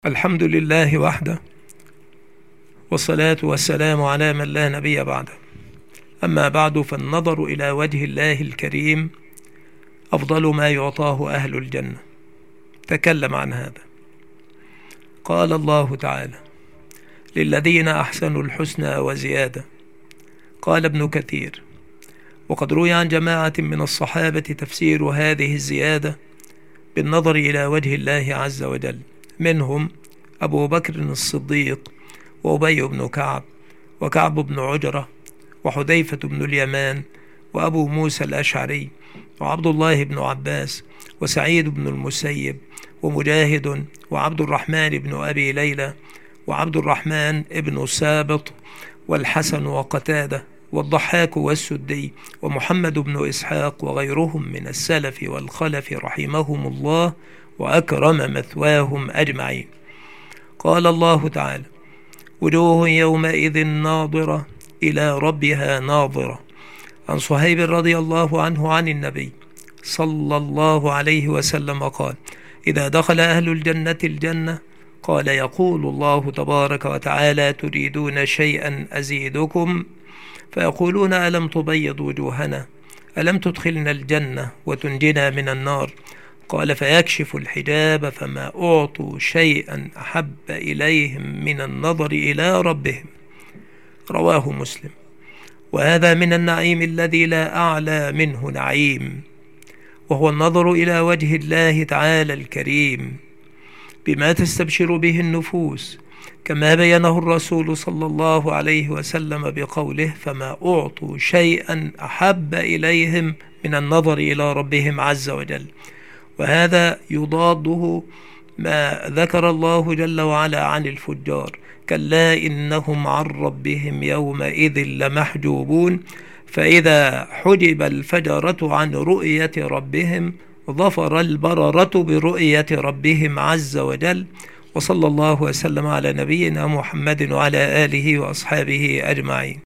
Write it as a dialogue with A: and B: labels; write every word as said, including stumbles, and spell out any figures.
A: الحمد لله وحده، والصلاة والسلام على من لا نبي بعده. أما بعد، فالنظر إلى وجه الله الكريم أفضل ما يعطاه أهل الجنة. تكلم عن هذا. قال الله تعالى: للذين أحسنوا الحسنى وزيادة. قال ابن كثير: وقد روي عن جماعة من الصحابة تفسير هذه الزيادة بالنظر إلى وجه الله عز وجل، منهم أبو بكر الصديق، وأبي بن كعب، وكعب بن عجرة، وحذيفة بن اليمان، وأبو موسى الأشعري، وعبد الله بن عباس، وسعيد بن المسيب، ومجاهد، وعبد الرحمن بن أبي ليلى، وعبد الرحمن بن سابط، والحسن وقتادة، والضحاك والسدي، ومحمد بن إسحاق، وغيرهم من السلف والخلف رحمهم الله وأكرم مثواهم أجمعين. قال الله تعالى: وجوه يومئذ ناظرة إلى ربها ناظرة. عن صهيب رضي الله عنه عن النبي صلى الله عليه وسلم قال: إذا دخل أهل الجنة الجنة قال يقول الله تبارك وتعالى: تريدون شيئا أزيدكم؟ فيقولون: ألم تبيض وجوهنا؟ ألم تدخلنا الجنة وتنجنا من النار؟ قال: فيكشف الحجاب فما أعطوا شيئا أحب إليهم من النظر إلى ربهم. رواه مسلم. وهذا من النعيم الذي لا أعلى منه نعيم، وهو النظر إلى وجه الله تعالى الكريم بما تستبشر به النفوس، كما بينه الرسول صلى الله عليه وسلم بقوله: فما أعطوا شيئا أحب إليهم من النظر إلى ربهم عز وجل. وهذا يضاده ما ذكر الله جل وعلا عن الفجار: كلا إنهم عن ربهم يومئذ لمحجوبون. فإذا حجب الفجرة عن رؤية ربهم ظفر البررة برؤية ربهم عز وجل. وصلى الله وسلم على نبينا محمد وعلى آله وأصحابه أجمعين.